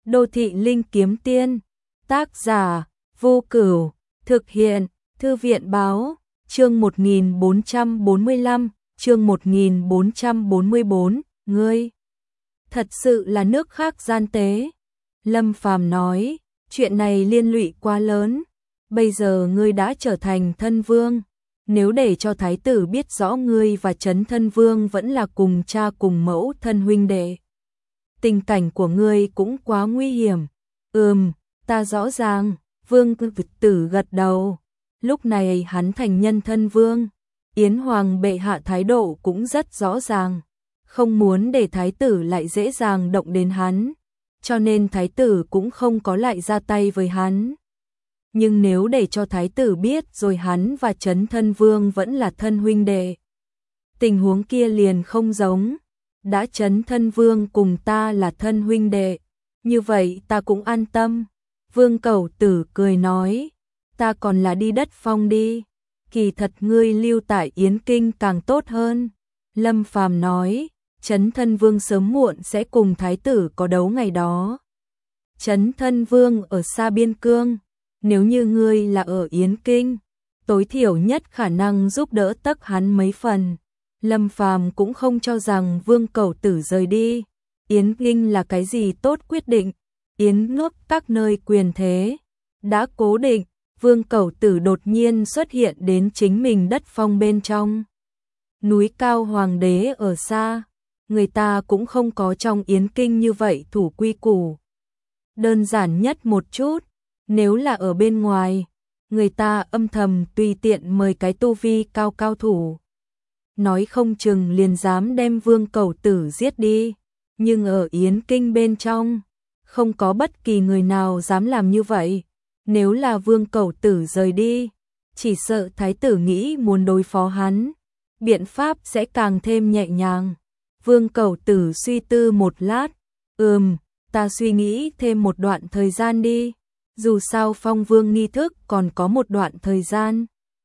Đô thị linh kiếm tiên, tác giả Vô Cửu, thực hiện Thư viện báo, chương 1445, chương 1444, ngươi thật sự là nước khác gian tế. Lâm Phàm nói, chuyện này liên lụy quá lớn, bây giờ ngươi đã trở thành thân vương, nếu để cho thái tử biết rõ ngươi và Trấn Thân Vương vẫn là cùng cha cùng mẫu thân huynh đệ, tình cảnh của ngươi cũng quá nguy hiểm. Ta rõ ràng. Vương Tử gật đầu. Lúc này hắn thành nhân thân vương, Yến Hoàng bệ hạ thái độ cũng rất rõ ràng, không muốn để thái tử lại dễ dàng động đến hắn, cho nên thái tử cũng không có lại ra tay với hắn. Nhưng nếu để cho thái tử biết rồi hắn và Trấn Thân Vương vẫn là thân huynh đệ, tình huống kia liền không giống. Đã Trấn Thân Vương cùng ta là thân huynh đệ, như vậy ta cũng an tâm. Vương Cẩu Tử cười nói, ta còn là đi Đất Phong đi, kỳ thật ngươi lưu tại Yến Kinh càng tốt hơn. Lâm Phàm nói, Trấn Thân Vương sớm muộn sẽ cùng thái tử có đấu ngày đó. Trấn Thân Vương ở xa biên cương, nếu như ngươi là ở Yến Kinh, tối thiểu nhất khả năng giúp đỡ tấc hắn mấy phần. Lâm Phàm cũng không cho rằng Vương Cẩu Tử rời đi Yến Kinh là cái gì tốt quyết định. Yến nước các nơi quyền thế đã cố định, Vương Cẩu Tử đột nhiên xuất hiện đến chính mình Đất Phong bên trong. Núi cao hoàng đế ở xa, người ta cũng không có trong Yến Kinh như vậy thủ quy củ. Đơn giản nhất một chút, nếu là ở bên ngoài, người ta âm thầm tùy tiện mời cái tu vi cao thủ, nói không chừng liền dám đem Vương Cẩu Tử giết đi. Nhưng ở Yến Kinh bên trong, không có bất kỳ người nào dám làm như vậy. Nếu là Vương Cẩu Tử rời đi, chỉ sợ thái tử nghĩ muốn đối phó hắn, biện pháp sẽ càng thêm nhẹ nhàng. Vương Cẩu Tử suy tư một lát, ta suy nghĩ thêm một đoạn thời gian đi, dù sao phong vương nghi thức còn có một đoạn thời gian.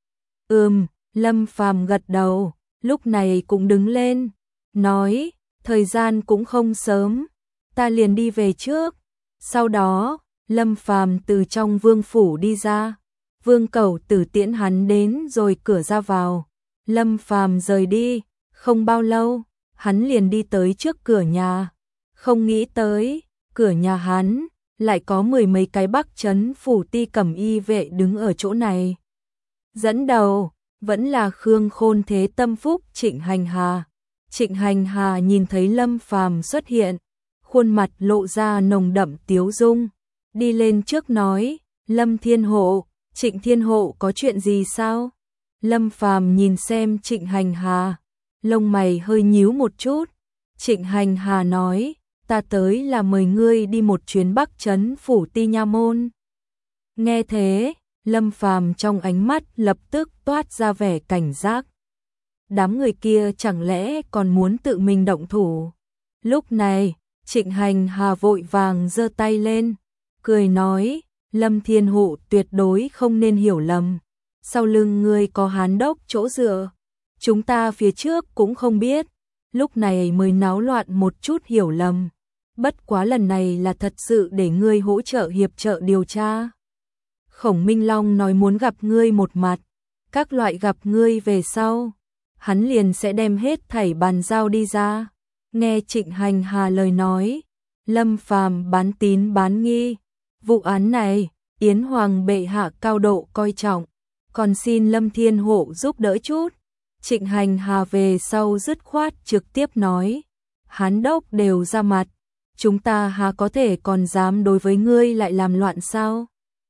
Lâm Phàm gật đầu, lúc này cũng đứng lên, nói, thời gian cũng không sớm, ta liền đi về trước. Sau đó, Lâm Phàm từ trong vương phủ đi ra, Vương Cẩu Tử tiễn hắn đến rồi cửa ra vào. Lâm Phàm rời đi, không bao lâu, hắn liền đi tới trước cửa nhà. Không nghĩ tới, cửa nhà hắn lại có mười mấy cái Bắc Trấn phủ ti cẩm y vệ đứng ở chỗ này. Dẫn đầu vẫn là Khương Khôn Thế Tâm Phúc Trịnh Hành Hà. Trịnh Hành Hà nhìn thấy Lâm Phàm xuất hiện, khuôn mặt lộ ra nồng đậm tiếu dung, đi lên trước nói, Lâm Thiên Hộ, Trịnh Thiên Hộ có chuyện gì sao? Lâm Phàm nhìn xem Trịnh Hành Hà, lông mày hơi nhíu một chút. Trịnh Hành Hà nói, ta tới là mời ngươi đi một chuyến Bắc Trấn phủ ti nha môn. Nghe thế, Lâm Phàm trong ánh mắt lập tức toát ra vẻ cảnh giác. Đám người kia chẳng lẽ còn muốn tự mình động thủ? Lúc này, Trịnh Hành Hà vội vàng giơ tay lên, cười nói, Lâm Thiên Hộ tuyệt đối không nên hiểu lầm. Sau lưng ngươi có Hán Đốc chỗ dựa, chúng ta phía trước cũng không biết, lúc này mới náo loạn một chút hiểu lầm. Bất quá lần này là thật sự để ngươi hỗ trợ hiệp trợ điều tra. Khổng Minh Long nói muốn gặp ngươi một mặt, các loại gặp ngươi về sau, hắn liền sẽ đem hết thảy bàn giao đi ra. Nghe Trịnh Hành Hà lời nói, Lâm Phàm bán tín bán nghi. Vụ án này, Yến Hoàng bệ hạ cao độ coi trọng, còn xin Lâm Thiên Hộ giúp đỡ chút. Trịnh Hành Hà về sau dứt khoát trực tiếp nói, Hán Đốc đều ra mặt, chúng ta há có thể còn dám đối với ngươi lại làm loạn sao?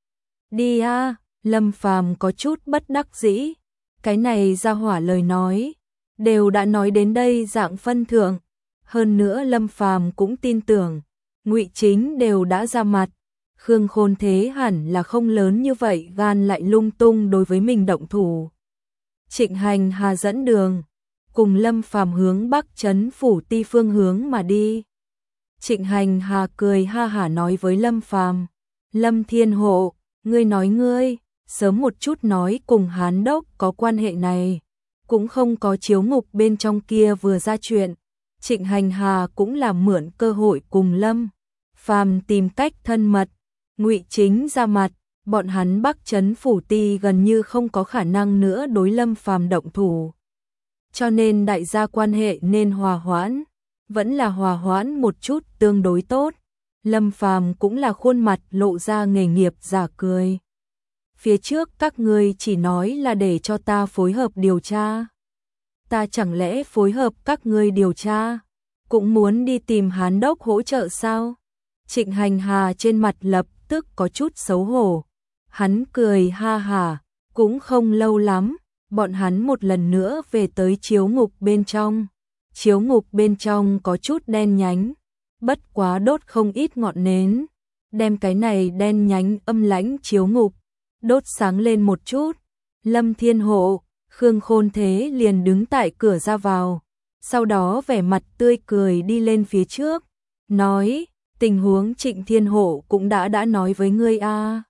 Đi a. Lâm Phàm có chút bất đắc dĩ, cái này ra hỏa lời nói, đều đã nói đến đây dạng phân thượng. Hơn nữa Lâm Phàm cũng tin tưởng, Ngụy Chính đều đã ra mặt, Khương Khôn Thế hẳn là không lớn như vậy gan lại lung tung đối với mình động thủ. Trịnh Hành Hà dẫn đường, cùng Lâm Phàm hướng Bắc Trấn phủ ti phương hướng mà đi. Trịnh Hành Hà cười ha hả nói với Lâm Phàm, Lâm Thiên Hộ, ngươi nói ngươi, sớm một chút nói cùng Hán Đốc có quan hệ này, cũng không có chiếu ngục bên trong kia vừa ra chuyện. Trịnh Hành Hà cũng là mượn cơ hội cùng Lâm Phàm tìm cách thân mật, Ngụy Chính ra mặt, bọn hắn Bắc Trấn Phủ Ti gần như không có khả năng nữa đối Lâm Phàm động thủ. Cho nên đại gia quan hệ nên hòa hoãn, vẫn là hòa hoãn một chút tương đối tốt. Lâm Phàm cũng là khuôn mặt lộ ra nghề nghiệp giả cười. Phía trước các ngươi chỉ nói là để cho ta phối hợp điều tra. Ta chẳng lẽ phối hợp các ngươi điều tra, cũng muốn đi tìm Hán đốc hỗ trợ sao? Trịnh Hành Hà trên mặt lập tức có chút xấu hổ. Hắn cười ha hả, cũng không lâu lắm, bọn hắn một lần nữa về tới chiếu ngục bên trong. Chiếu ngục bên trong có chút đen nhánh, bất quá đốt không ít ngọn nến, đem cái này đen nhánh âm lãnh chiếu ngục đốt sáng lên một chút. Lâm Thiên Hộ, Khương Khôn Thế liền đứng tại cửa ra vào, sau đó vẻ mặt tươi cười đi lên phía trước, nói, tình huống Trịnh Thiên Hộ cũng đã nói với ngươi a.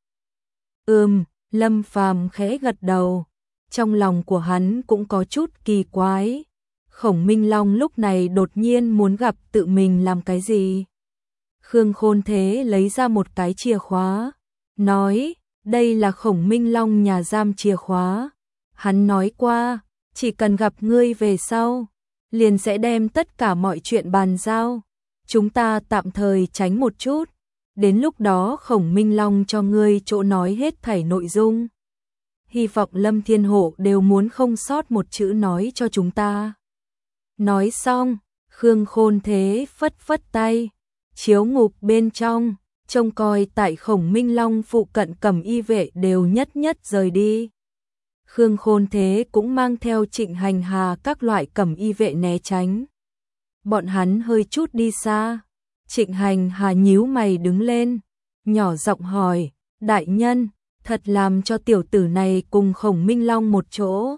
Lâm Phàm khẽ gật đầu, trong lòng của hắn cũng có chút kỳ quái. Khổng Minh Long lúc này đột nhiên muốn gặp tự mình làm cái gì? Khương Khôn Thế lấy ra một cái chìa khóa, nói, đây là Khổng Minh Long nhà giam chìa khóa. Hắn nói qua, chỉ cần gặp ngươi về sau, liền sẽ đem tất cả mọi chuyện bàn giao. Chúng ta tạm thời tránh một chút, đến lúc đó Khổng Minh Long cho ngươi chỗ nói hết thảy nội dung. Hy vọng Lâm Thiên Hộ đều muốn không sót một chữ nói cho chúng ta. Nói xong, Khương Khôn Thế phất phất tay, chiếu ngục bên trong, trông coi tại Khổng Minh Long phụ cận cẩm y vệ đều nhất nhất rời đi. Khương Khôn Thế cũng mang theo Trịnh Hành Hà các loại cẩm y vệ né tránh. Bọn hắn hơi chút đi xa, Trịnh Hành Hà nhíu mày đứng lên, nhỏ giọng hỏi, đại nhân, thật làm cho tiểu tử này cùng Khổng Minh Long một chỗ.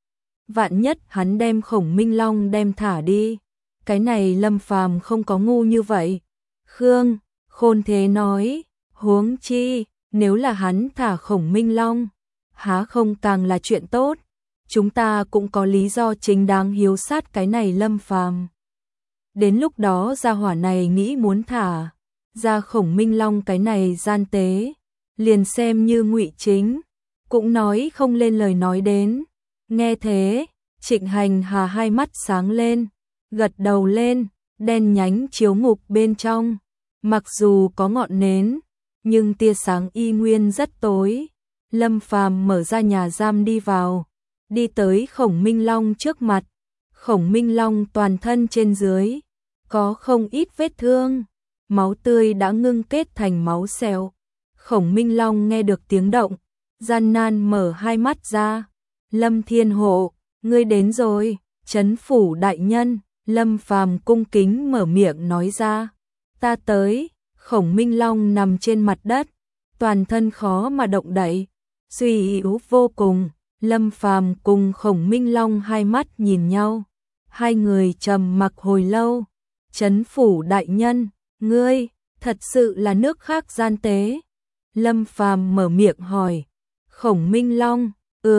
Vạn nhất hắn đem Khổng Minh Long đem thả đi, cái này Lâm Phàm không có ngu như vậy. Khương Khôn Thế nói, huống chi, nếu là hắn thả Khổng Minh Long, há không càng là chuyện tốt, chúng ta cũng có lý do chính đáng hiếu sát cái này Lâm Phàm. Đến lúc đó gia hỏa này nghĩ muốn thả ra Khổng Minh Long cái này gian tế, liền xem như Ngụy Chính, cũng nói không lên lời nói đến. Nghe thế, Trịnh Hành Hà hai mắt sáng lên, gật đầu lên, đen nhánh chiếu ngục bên trong, mặc dù có ngọn nến, nhưng tia sáng y nguyên rất tối. Lâm Phàm mở ra nhà giam đi vào, đi tới Khổng Minh Long trước mặt. Khổng Minh Long toàn thân trên dưới có không ít vết thương, máu tươi đã ngưng kết thành máu sẹo. Khổng Minh Long nghe được tiếng động, gian nan mở hai mắt ra. Lâm Thiên Hộ, ngươi đến rồi. Trấn phủ đại nhân. Lâm Phàm cung kính mở miệng nói ra, ta tới. Khổng Minh Long nằm trên mặt đất, toàn thân khó mà động đậy, suy yếu vô cùng. Lâm Phàm cùng Khổng Minh Long hai mắt nhìn nhau, hai người trầm mặc hồi lâu. Trấn phủ đại nhân, ngươi thật sự là nước khác gian tế? Lâm Phàm mở miệng hỏi. Khổng Minh Long,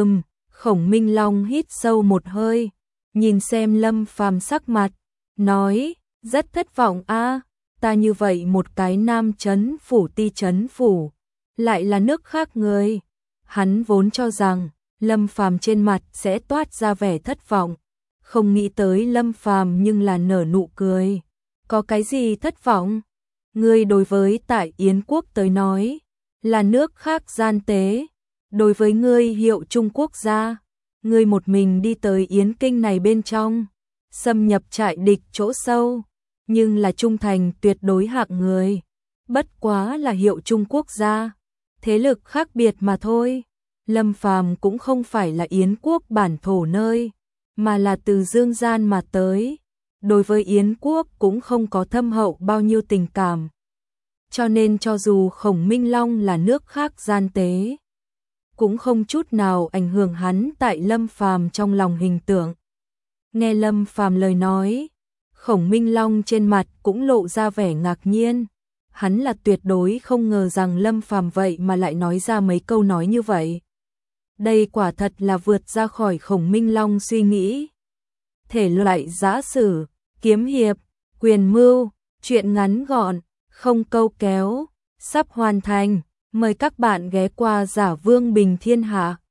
Khổng Minh Long hít sâu một hơi, nhìn xem Lâm Phàm sắc mặt, nói, rất thất vọng a, ta như vậy một cái nam trấn phủ ti trấn phủ, lại là nước khác người. Hắn vốn cho rằng Lâm Phàm trên mặt sẽ toát ra vẻ thất vọng, không nghĩ tới Lâm Phàm nhưng là nở nụ cười. Có cái gì thất vọng? Ngươi đối với tại Yến quốc tới nói là nước khác gian tế, đối với ngươi Hiệu Trung quốc gia, ngươi một mình đi tới Yến kinh này bên trong, xâm nhập trại địch chỗ sâu, nhưng là trung thành tuyệt đối hạng người. Bất quá là Hiệu Trung quốc gia, thế lực khác biệt mà thôi. Lâm Phàm cũng không phải là Yến quốc bản thổ nơi, mà là từ dương gian mà tới, đối với Yến quốc cũng không có thâm hậu bao nhiêu tình cảm. Cho nên cho dù Khổng Minh Long là nước khác gian tế, cũng không chút nào ảnh hưởng hắn tại Lâm Phàm trong lòng hình tượng. Nghe Lâm Phàm lời nói, Khổng Minh Long trên mặt cũng lộ ra vẻ ngạc nhiên. Hắn là tuyệt đối không ngờ rằng Lâm Phàm vậy mà lại nói ra mấy câu nói như vậy. Đây quả thật là vượt ra khỏi Khổng Minh Long suy nghĩ. Thể loại giã sử, kiếm hiệp, quyền mưu, truyện ngắn gọn, không câu kéo, sắp hoàn thành. Mời các bạn ghé qua Giả Vương Bình Thiên Hạ.